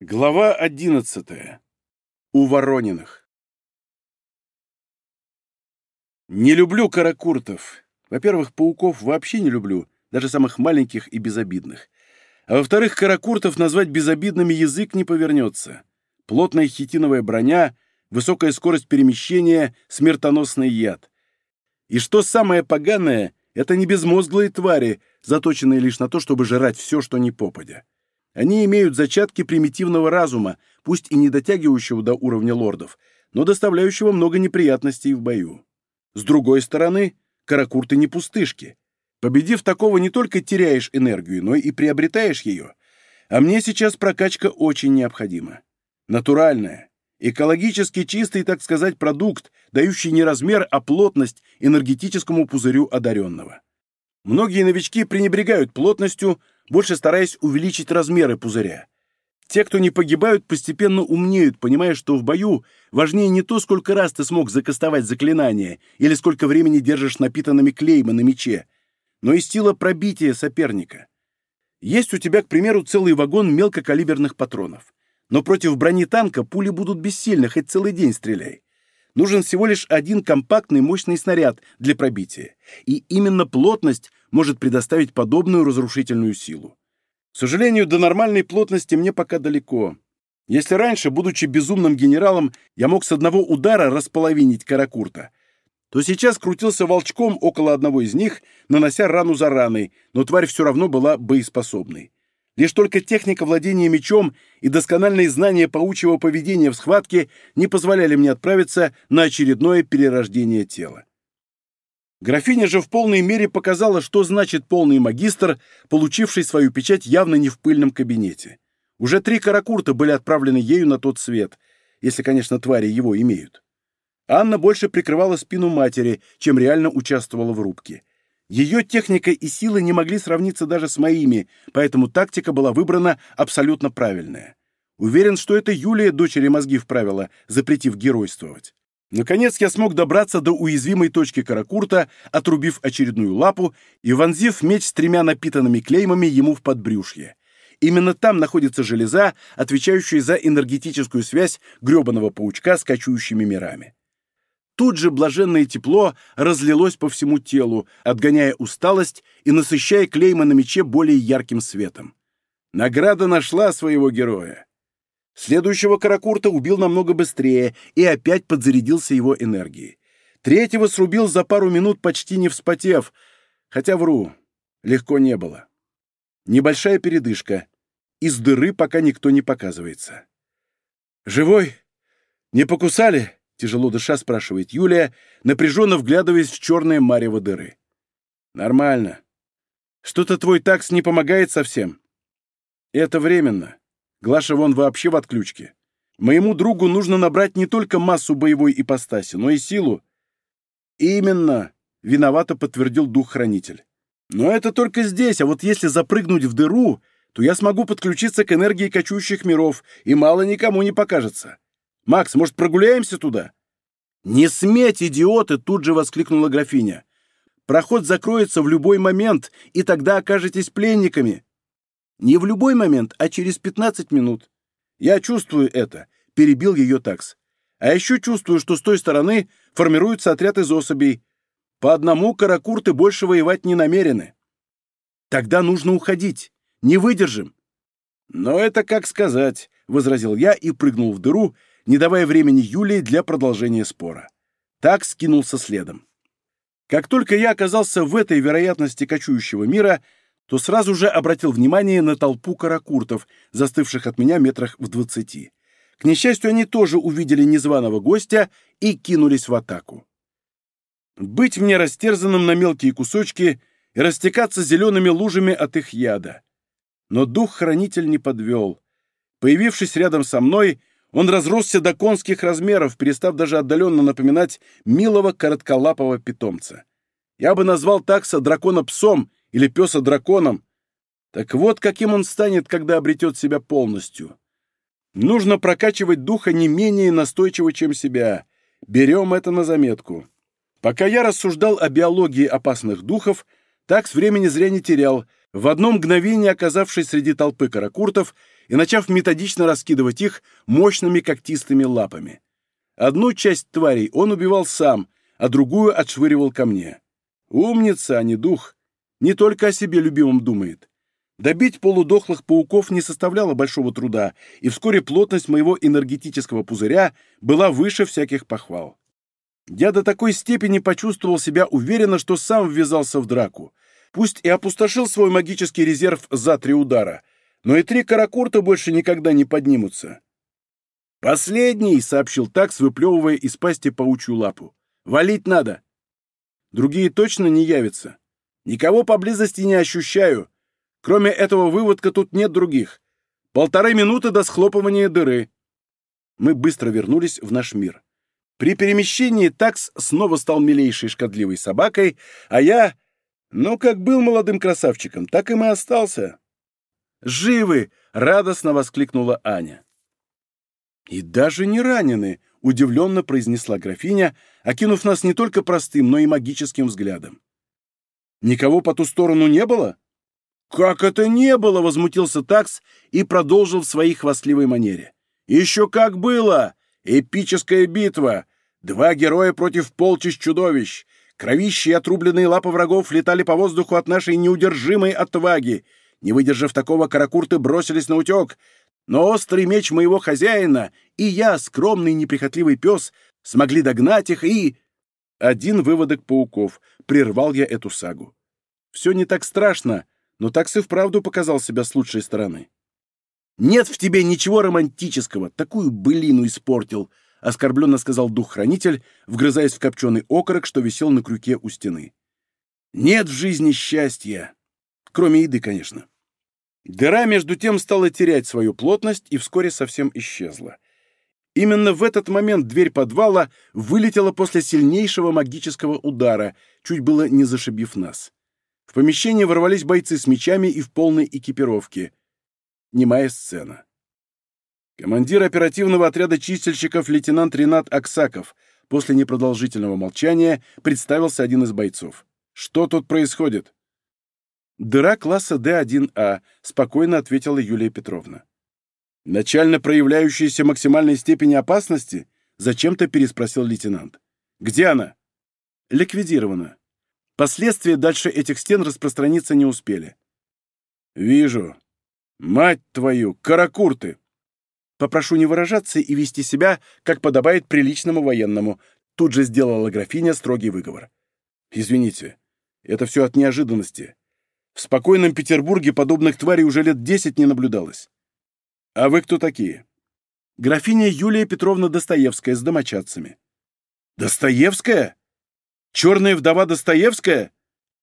Глава 11. У Ворониных. Не люблю каракуртов. Во-первых, пауков вообще не люблю, даже самых маленьких и безобидных. А во-вторых, каракуртов назвать безобидными язык не повернется. Плотная хитиновая броня, высокая скорость перемещения, смертоносный яд. И что самое поганое, это не безмозглые твари, заточенные лишь на то, чтобы жрать все, что ни попадя. Они имеют зачатки примитивного разума, пусть и не дотягивающего до уровня лордов, но доставляющего много неприятностей в бою. С другой стороны, каракурты не пустышки. Победив такого, не только теряешь энергию, но и приобретаешь ее. А мне сейчас прокачка очень необходима. Натуральная, экологически чистый, так сказать, продукт, дающий не размер, а плотность энергетическому пузырю одаренного. Многие новички пренебрегают плотностью, больше стараясь увеличить размеры пузыря. Те, кто не погибают, постепенно умнеют, понимая, что в бою важнее не то, сколько раз ты смог закастовать заклинание или сколько времени держишь напитанными клейма на мече, но и сила пробития соперника. Есть у тебя, к примеру, целый вагон мелкокалиберных патронов. Но против брони танка пули будут бессильны, хоть целый день стреляй. Нужен всего лишь один компактный мощный снаряд для пробития. И именно плотность может предоставить подобную разрушительную силу. К сожалению, до нормальной плотности мне пока далеко. Если раньше, будучи безумным генералом, я мог с одного удара располовинить каракурта, то сейчас крутился волчком около одного из них, нанося рану за раной, но тварь все равно была боеспособной. Лишь только техника владения мечом и доскональные знания паучьего поведения в схватке не позволяли мне отправиться на очередное перерождение тела. Графиня же в полной мере показала, что значит полный магистр, получивший свою печать явно не в пыльном кабинете. Уже 3 каракурта были отправлены ею на тот свет, если, конечно, твари его имеют. Анна больше прикрывала спину матери, чем реально участвовала в рубке. Ее техника и силы не могли сравниться даже с моими, поэтому тактика была выбрана абсолютно правильная. Уверен, что это Юлия дочери мозги вправила, запретив геройствовать. Наконец я смог добраться до уязвимой точки каракурта, отрубив очередную лапу и вонзив меч с 3 напитанными клеймами ему в подбрюшье. Именно там находится железа, отвечающая за энергетическую связь гребаного паучка с кочующими мирами. Тут же блаженное тепло разлилось по всему телу, отгоняя усталость и насыщая клейма на мече более ярким светом. Награда нашла своего героя. Следующего каракурта убил намного быстрее и опять подзарядился его энергией. Третьего срубил за пару минут, почти не вспотев, хотя вру, легко не было. Небольшая передышка. Из дыры пока никто не показывается. «Живой? Не покусали?» — тяжело дыша спрашивает Юлия, напряженно вглядываясь в черное марево дыры. «Нормально. Что-то твой такс не помогает совсем?» «Это временно. Глаша вон вообще в отключке. Моему другу нужно набрать не только массу боевой ипостаси, но и силу». «Именно», — виновато подтвердил дух-хранитель. «Но это только здесь, а вот если запрыгнуть в дыру, то я смогу подключиться к энергии кочующих миров, и мало никому не покажется. Макс, может, прогуляемся туда?» «Не сметь, идиоты!» — тут же воскликнула графиня. «Проход закроется в любой момент, и тогда окажетесь пленниками». «Не в любой момент, а через 15 минут. Я чувствую это», — перебил ее такс. «А еще чувствую, что с той стороны формируется отряд из особей. По одному каракурты больше воевать не намерены». «Тогда нужно уходить. Не выдержим». «Но это как сказать», — возразил я и прыгнул в дыру, не давая времени Юлии для продолжения спора. Так скинулся следом. Как только я оказался в этой вероятности кочующего мира, то сразу же обратил внимание на толпу каракуртов, застывших от меня метрах в 20. К несчастью, они тоже увидели незваного гостя и кинулись в атаку. Быть мне растерзанным на мелкие кусочки и растекаться зелеными лужами от их яда. Но дух-хранитель не подвел. Появившись рядом со мной, он разросся до конских размеров, перестав даже отдаленно напоминать милого коротколапого питомца. Я бы назвал такса дракона-псом или песа-драконом. Так вот, каким он станет, когда обретет себя полностью. Нужно прокачивать духа не менее настойчиво, чем себя. Берем это на заметку. Пока я рассуждал о биологии опасных духов, такс времени зря не терял. В одно мгновение, оказавшись среди толпы каракуртов, и начав методично раскидывать их мощными когтистыми лапами. Одну часть тварей он убивал сам, а другую отшвыривал ко мне. Умница, а не дух. Не только о себе любимом думает. Добить полудохлых пауков не составляло большого труда, и вскоре плотность моего энергетического пузыря была выше всяких похвал. Я до такой степени почувствовал себя уверенно, что сам ввязался в драку. Пусть и опустошил свой магический резерв за 3 удара, но и 3 каракурта больше никогда не поднимутся. «Последний!» — сообщил Такс, выплевывая из пасти паучью лапу. «Валить надо!» «Другие точно не явятся. Никого поблизости не ощущаю. Кроме этого выводка тут нет других. 1,5 минуты до схлопывания дыры». Мы быстро вернулись в наш мир. При перемещении Такс снова стал милейшей шкодливой собакой, а я, как был молодым красавчиком, так им и остался. «Живы!» — радостно воскликнула Аня. «И даже не ранены!» — удивленно произнесла графиня, окинув нас не только простым, но и магическим взглядом. «Никого по ту сторону не было?» «Как это не было?» — возмутился Такс и продолжил в своей хвастливой манере. «Еще как было! Эпическая битва! 2 героя против полчищ чудовищ! Кровищи и отрубленные лапы врагов летали по воздуху от нашей неудержимой отваги! Не выдержав такого, каракурты бросились на утек, но острый меч моего хозяина и я, скромный неприхотливый пес, смогли догнать их и...» Один выводок пауков. Прервал я эту сагу. Все не так страшно, но Такс и вправду показал себя с лучшей стороны. «Нет в тебе ничего романтического, такую былину испортил», — оскорбленно сказал дух-хранитель, вгрызаясь в копченый окорок, что висел на крюке у стены. «Нет в жизни счастья. Кроме еды, конечно». Дыра, между тем, стала терять свою плотность и вскоре совсем исчезла. Именно в этот момент дверь подвала вылетела после сильнейшего магического удара, чуть было не зашибив нас. В помещение ворвались бойцы с мечами и в полной экипировке. Немая сцена. Командир оперативного отряда чистильщиков лейтенант Ренат Аксаков после непродолжительного молчания представился один из бойцов. «Что тут происходит?» «Дыра класса Д1А», — спокойно ответила Юлия Петровна. «Начально проявляющаяся максимальной степени опасности?» — зачем-то переспросил лейтенант. «Где она?» «Ликвидирована. Последствия дальше этих стен распространиться не успели». «Вижу. Мать твою, каракурты!» «Попрошу не выражаться и вести себя, как подобает приличному военному», — тут же сделала графиня строгий выговор. «Извините, это все от неожиданности. В спокойном Петербурге подобных тварей уже лет 10 не наблюдалось. А вы кто такие?» «Графиня Юлия Петровна Достоевская с домочадцами». «Достоевская? Черная вдова Достоевская?»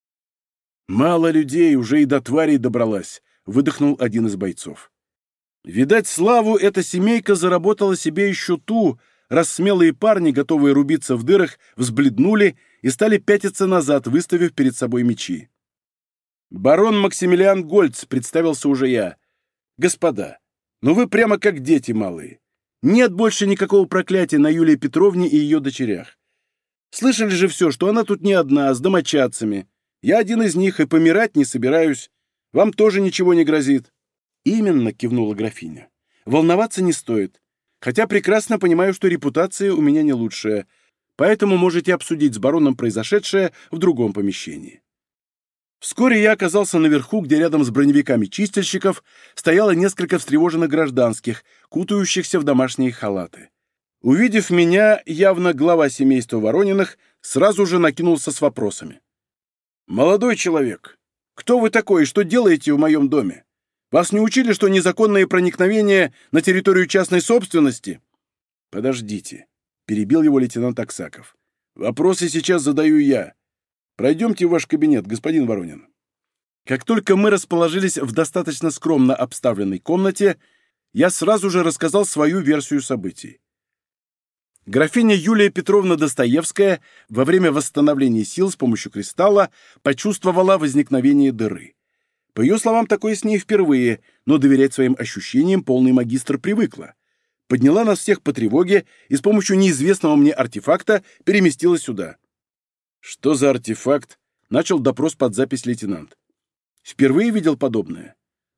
«Мало людей, уже и до тварей добралась», — выдохнул один из бойцов. «Видать, славу эта семейка заработала себе еще ту, раз смелые парни, готовые рубиться в дырах, взбледнули и стали пятиться назад, выставив перед собой мечи. «Барон Максимилиан Гольц», — представился уже я. «Господа, вы прямо как дети малые. Нет больше никакого проклятия на Юлии Петровне и ее дочерях. Слышали же все, что она тут не одна, а с домочадцами. Я один из них и помирать не собираюсь. Вам тоже ничего не грозит». «Именно», — кивнула графиня. «Волноваться не стоит. Хотя прекрасно понимаю, что репутация у меня не лучшая. Поэтому можете обсудить с бароном произошедшее в другом помещении». Вскоре я оказался наверху, где рядом с броневиками чистильщиков стояло несколько встревоженных гражданских, кутающихся в домашние халаты. Увидев меня, явно глава семейства Ворониных сразу же накинулся с вопросами. «Молодой человек, кто вы такой и что делаете в моем доме? Вас не учили, что незаконное проникновение на территорию частной собственности?» «Подождите», — перебил его лейтенант Аксаков. «Вопросы сейчас задаю я. Пройдемте в ваш кабинет, господин Воронин». Как только мы расположились в достаточно скромно обставленной комнате, я сразу же рассказал свою версию событий. Графиня Юлия Петровна Достоевская во время восстановления сил с помощью кристалла почувствовала возникновение дыры. По ее словам, такое с ней впервые, но доверять своим ощущениям полный магистр привыкла. Подняла нас всех по тревоге и с помощью неизвестного мне артефакта переместила сюда. «Что за артефакт?» — начал допрос под запись лейтенант. «Впервые видел подобное.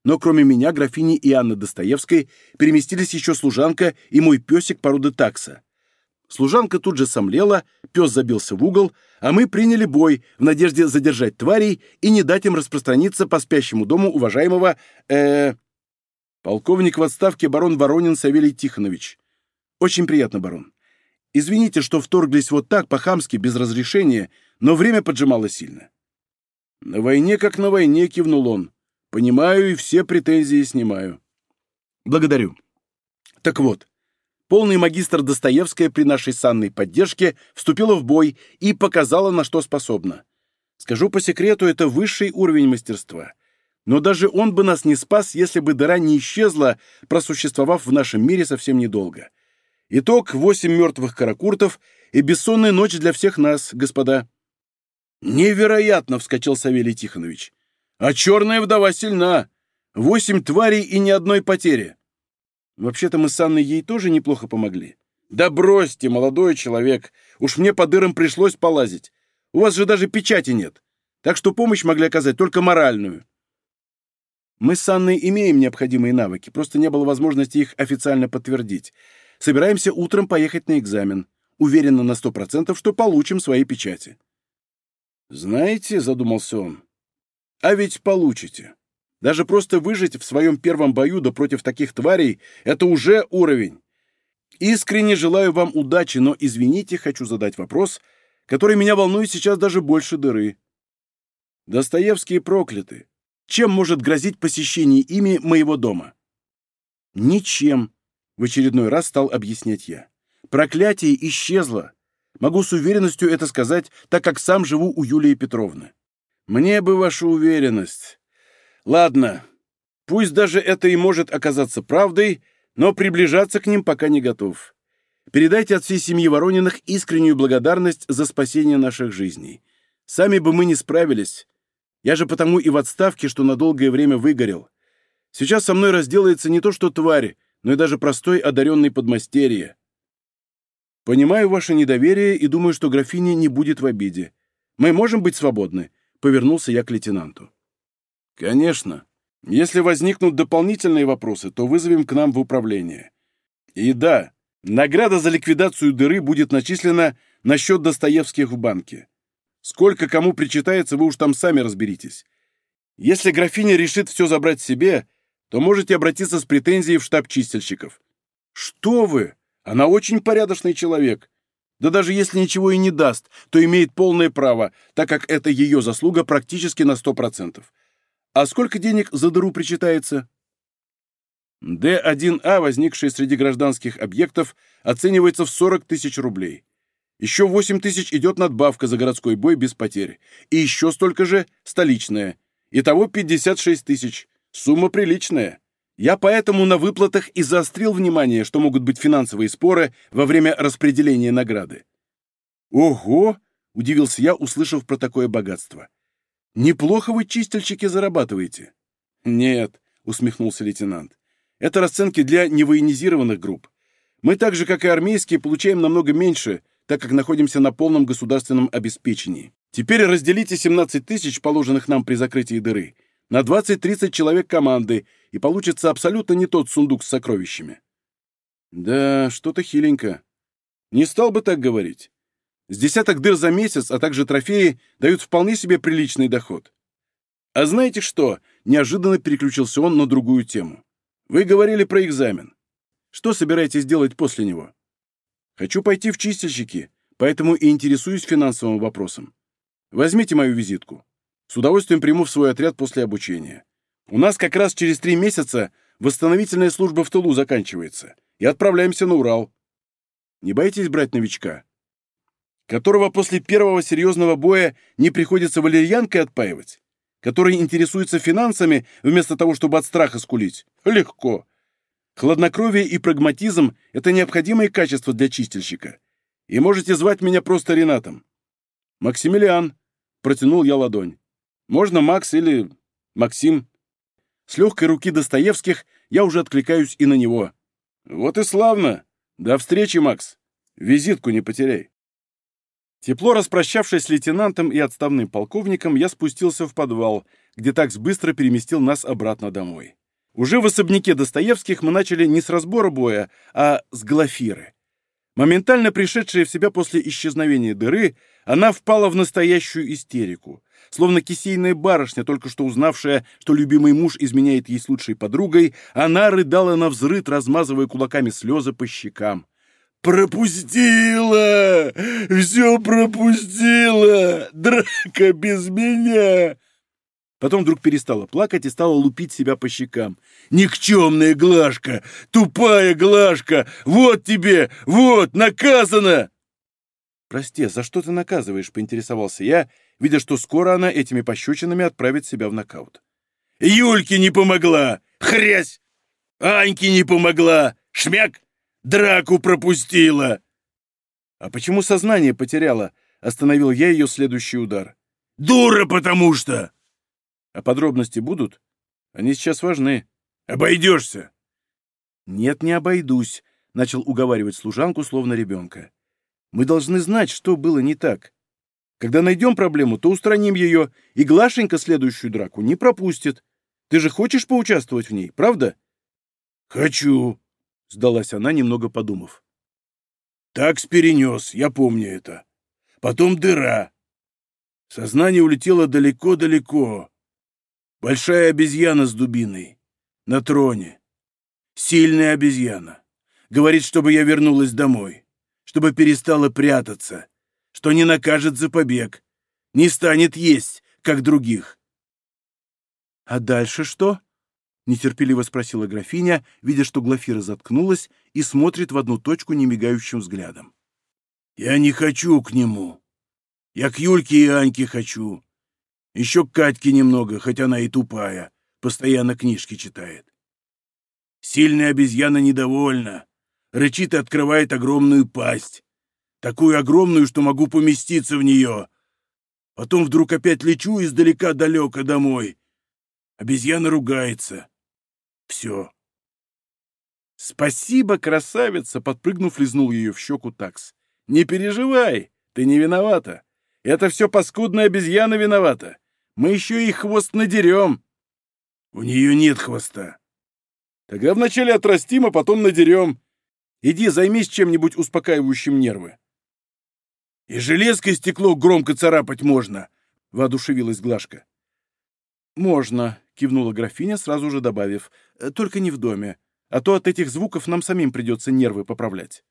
Но кроме меня, графини и Анны Достоевской переместились еще служанка и мой песик породы такса. Служанка тут же сомлела, пес забился в угол, а мы приняли бой в надежде задержать тварей и не дать им распространиться по спящему дому уважаемого, полковник в отставке барон Воронин Савелий Тихонович. Очень приятно, барон. Извините, что вторглись вот так, по-хамски, без разрешения, но время поджимало сильно. На войне как на войне, кивнул он. Понимаю и все претензии снимаю. Благодарю. Так вот, полный магистр Достоевская при нашей с Анной поддержке вступила в бой и показала, на что способна. Скажу по секрету, это высший уровень мастерства. Но даже он бы нас не спас, если бы дыра не исчезла, просуществовав в нашем мире совсем недолго. Итог — 8 мертвых каракуртов и бессонная ночь для всех нас, господа. «Невероятно!» — вскочил Савелий Тихонович. «А черная вдова сильна! 8 тварей и ни одной потери!» Вообще-то мы с Анной ей тоже неплохо помогли. «Да бросьте, молодой человек! Уж мне по дырам пришлось полазить. У вас же даже печати нет. Так что помощь могли оказать только моральную». Мы с Анной имеем необходимые навыки, просто не было возможности их официально подтвердить. Собираемся утром поехать на экзамен. Уверена на 100%, что получим свои печати. «Знаете, — задумался он, — а ведь получите. Даже просто выжить в своем первом бою да против таких тварей — это уже уровень. Искренне желаю вам удачи, но, извините, хочу задать вопрос, который меня волнует сейчас даже больше дыры. Достоевские прокляты. Чем может грозить посещение ими моего дома?» «Ничем», — в очередной раз стал объяснять я. «Проклятие исчезло. Могу с уверенностью это сказать, так как сам живу у Юлии Петровны». «Мне бы ваша уверенность. Ладно, пусть даже это и может оказаться правдой, но приближаться к ним пока не готов. Передайте от всей семьи Ворониных искреннюю благодарность за спасение наших жизней. Сами бы мы не справились. Я же потому и в отставке, что на долгое время выгорел. Сейчас со мной разделается не то что тварь, но и даже простой одаренный подмастерье. Понимаю ваше недоверие и думаю, что графиня не будет в обиде. Мы можем быть свободны?» — повернулся я к лейтенанту. «Конечно. Если возникнут дополнительные вопросы, то вызовем к нам в управление. И да, награда за ликвидацию дыры будет начислена на счет Достоевских в банке. Сколько кому причитается, вы уж там сами разберитесь. Если графиня решит все забрать себе, то можете обратиться с претензией в штаб чистильщиков». «Что вы? Она очень порядочный человек. Да даже если ничего и не даст, то имеет полное право, так как это ее заслуга практически на 100%. А сколько денег за дыру причитается?» Д1А, возникший среди гражданских объектов, оценивается в 40 тысяч рублей. Еще 8 тысяч идет надбавка за городской бой без потерь. И еще столько же столичная. Итого 56 тысяч. Сумма приличная. Я поэтому на выплатах и заострил внимание, что могут быть финансовые споры во время распределения награды. «Ого!» — удивился я, услышав про такое богатство. «Неплохо вы, чистильщики, зарабатываете». «Нет», — усмехнулся лейтенант. «Это расценки для невоенизированных групп. Мы так же, как и армейские, получаем намного меньше, так как находимся на полном государственном обеспечении. Теперь разделите 17 тысяч, положенных нам при закрытии дыры, на 20-30 человек команды, и получится абсолютно не тот сундук с сокровищами». «Да, что-то хиленько. Не стал бы так говорить. С десяток дыр за месяц, а также трофеи, дают вполне себе приличный доход». «А знаете что?» — неожиданно переключился он на другую тему. «Вы говорили про экзамен. Что собираетесь делать после него?» «Хочу пойти в чистильщики, поэтому и интересуюсь финансовым вопросом. Возьмите мою визитку. С удовольствием приму в свой отряд после обучения. У нас как раз через 3 месяца восстановительная служба в тылу заканчивается, и отправляемся на Урал. Не боитесь брать новичка, которого после первого серьезного боя не приходится валерьянкой отпаивать, который интересуется финансами вместо того, чтобы от страха скулить? Легко. Хладнокровие и прагматизм — это необходимые качества для чистильщика. И можете звать меня просто Ренатом». «Максимилиан», — протянул я ладонь. «Можно Макс или Максим». С легкой руки Достоевских я уже откликаюсь и на него. «Вот и славно. До встречи, Макс. Визитку не потеряй». Тепло распрощавшись с лейтенантом и отставным полковником, я спустился в подвал, где такс быстро переместил нас обратно домой. Уже в особняке Достоевских мы начали не с разбора боя, а с Глафиры. Моментально пришедшая в себя после исчезновения дыры, она впала в настоящую истерику. Словно кисейная барышня, только что узнавшая, что любимый муж изменяет ей с лучшей подругой, она рыдала навзрыд, размазывая кулаками слезы по щекам. «Пропустила! Все пропустила! Драка без меня!» Потом вдруг перестала плакать и стала лупить себя по щекам. «Никчемная Глашка! Тупая Глашка! Вот тебе! Вот! Наказана!» «Прости, за что ты наказываешь?» — поинтересовался я, видя, что скоро она этими пощечинами отправит себя в нокаут. «Юльке не помогла! Хрясь! Аньке не помогла! Шмяк! Драку пропустила!» «А почему сознание потеряла?» — остановил я ее следующий удар. «Дура, потому что!» «А подробности будут? Они сейчас важны. Обойдешься!» «Нет, не обойдусь», — начал уговаривать служанку, словно ребенка. «Мы должны знать, что было не так. Когда найдем проблему, то устраним ее, и Глашенька следующую драку не пропустит. Ты же хочешь поучаствовать в ней, правда?» «Хочу», — сдалась она, немного подумав. «Такс перенес, я помню это. Потом дыра. Сознание улетело далеко-далеко. Большая обезьяна с дубиной. На троне. Сильная обезьяна. Говорит, чтобы я вернулась домой. Чтобы перестала прятаться. Что не накажет за побег. Не станет есть, как других». «А дальше что?» — нетерпеливо спросила графиня, видя, что Глафира заткнулась и смотрит в одну точку немигающим взглядом. «Я не хочу к нему. Я к Юльке и Аньке хочу. Еще к Катьке немного, хоть она и тупая, постоянно книжки читает. Сильная обезьяна недовольна, рычит и открывает огромную пасть. Такую огромную, что могу поместиться в нее. Потом вдруг опять лечу издалека-далеко домой. Обезьяна ругается. Все». «Спасибо, красавица!» — подпрыгнув, лизнул ее в щеку такс. «Не переживай, ты не виновата. Это все паскудная обезьяна виновата. Мы еще и хвост надерем». «У нее нет хвоста». «Тогда вначале отрастим, а потом надерем. Иди займись чем-нибудь успокаивающим нервы». «И железкой стекло громко царапать можно», — воодушевилась Глашка. «Можно», — кивнула графиня, сразу же добавив, — «только не в доме, а то от этих звуков нам самим придется нервы поправлять».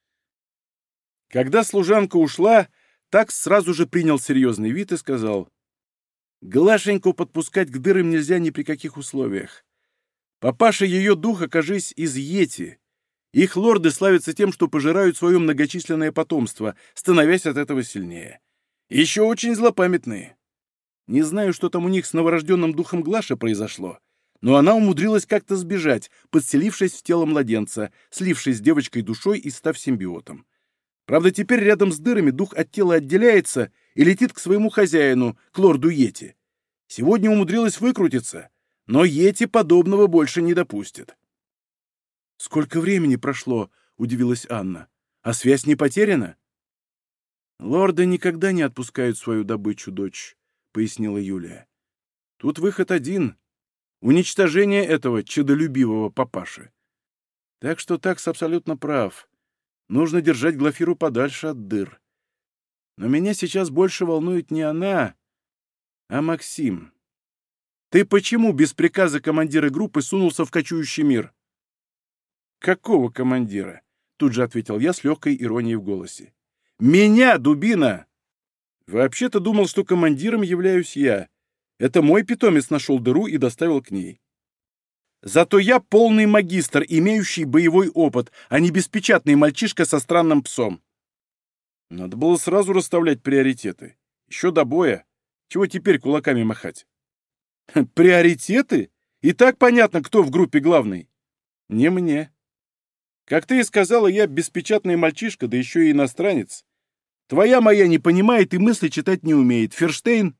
Когда служанка ушла, такс сразу же принял серьезный вид и сказал: «Глашеньку подпускать к дырам нельзя ни при каких условиях. Папаша ее дух, окажись, из йети. Их лорды славятся тем, что пожирают свое многочисленное потомство, становясь от этого сильнее. Еще очень злопамятные. Не знаю, что там у них с новорожденным духом Глаша произошло, но она умудрилась как-то сбежать, подселившись в тело младенца, слившись с девочкой душой и став симбиотом. Правда, теперь рядом с дырами дух от тела отделяется и летит к своему хозяину, к лорду Йети. Сегодня умудрилась выкрутиться, но Йети подобного больше не допустит». «Сколько времени прошло?» — удивилась Анна. «А связь не потеряна?» «Лорды никогда не отпускают свою добычу, дочь», — пояснила Юлия. «Тут выход один — уничтожение этого чадолюбивого папаши. Так что такс абсолютно прав. Нужно держать Глафиру подальше от дыр. Но меня сейчас больше волнует не она, а Максим. Ты почему без приказа командира группы сунулся в кочующий мир?» «Какого командира?» — тут же ответил я с легкой иронией в голосе. «Меня, дубина!» «Вообще-то думал, что командиром являюсь я. Это мой питомец нашел дыру и доставил к ней. Зато я полный магистр, имеющий боевой опыт, а не беспечатный мальчишка со странным псом. Надо было сразу расставлять приоритеты. Еще до боя. Чего теперь кулаками махать?» «Приоритеты? И так понятно, кто в группе главный. Не мне. Как ты и сказала, я беспечатный мальчишка, да еще и иностранец. Твоя моя не понимает и мысли читать не умеет. Ферштейн?»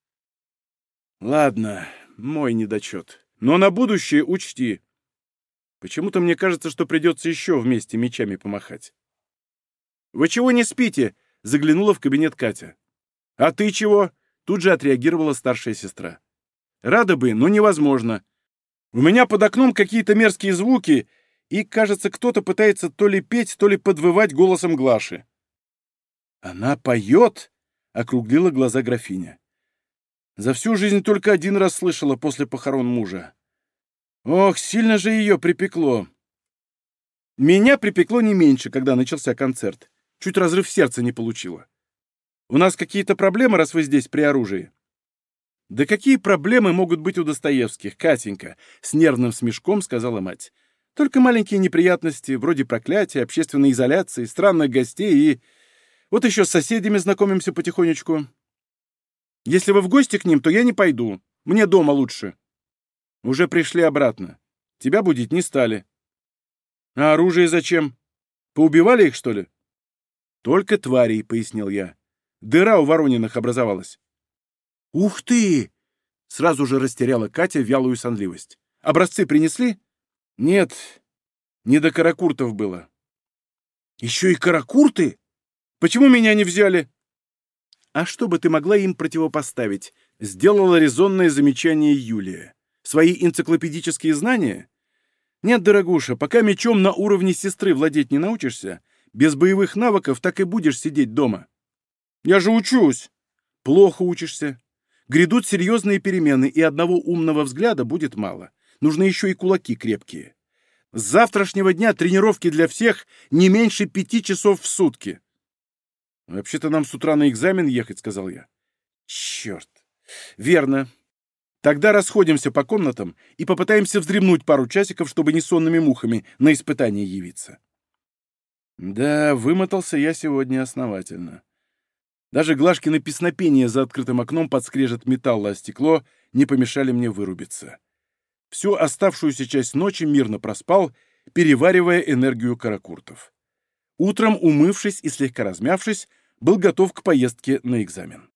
«Ладно, мой недочет. Но на будущее учти. Почему-то мне кажется, что придется еще вместе мечами помахать». «Вы чего не спите?» — заглянула в кабинет Катя. «А ты чего?» — тут же отреагировала старшая сестра. Рада бы, но невозможно. У меня под окном какие-то мерзкие звуки, и, кажется, кто-то пытается то ли петь, то ли подвывать голосом Глаши. «Она поет?» — округлила глаза графиня. «За всю жизнь только один раз слышала после похорон мужа. Ох, сильно же ее припекло!» Меня припекло не меньше, когда начался концерт. Чуть разрыв сердца не получила. «У нас какие-то проблемы, раз вы здесь при оружии?» «Да какие проблемы могут быть у Достоевских, Катенька?» — с нервным смешком сказала мать. «Только маленькие неприятности, вроде проклятия, общественной изоляции, странных гостей и... Вот еще с соседями знакомимся потихонечку. Если вы в гости к ним, то я не пойду. Мне дома лучше. Уже пришли обратно. Тебя будить не стали. А оружие зачем? Поубивали их, что ли?» «Только тварей», — пояснил я. «Дыра у Ворониных образовалась». «Ух ты!» — сразу же растеряла Катя вялую сонливость. «Образцы принесли?» «Нет, не до каракуртов было». «Еще и каракурты? Почему меня не взяли?» «А что бы ты могла им противопоставить?» — сделала резонное замечание Юлия. «Свои энциклопедические знания? Нет, дорогуша, пока мечом на уровне сестры владеть не научишься, без боевых навыков так и будешь сидеть дома». «Я же учусь!» «Плохо учишься. Грядут серьезные перемены, и одного умного взгляда будет мало. Нужны еще и кулаки крепкие. С завтрашнего дня тренировки для всех не меньше 5 часов в сутки». «Вообще-то нам с утра на экзамен ехать», — сказал я. «Черт! Верно. Тогда расходимся по комнатам и попытаемся вздремнуть пару часиков, чтобы не сонными мухами на испытание явиться». Да, вымотался я сегодня основательно. Даже Глашкины песнопения за открытым окном под скрежет металла о стекло не помешали мне вырубиться. Всю оставшуюся часть ночи мирно проспал, переваривая энергию каракуртов. Утром, умывшись и слегка размявшись, был готов к поездке на экзамен.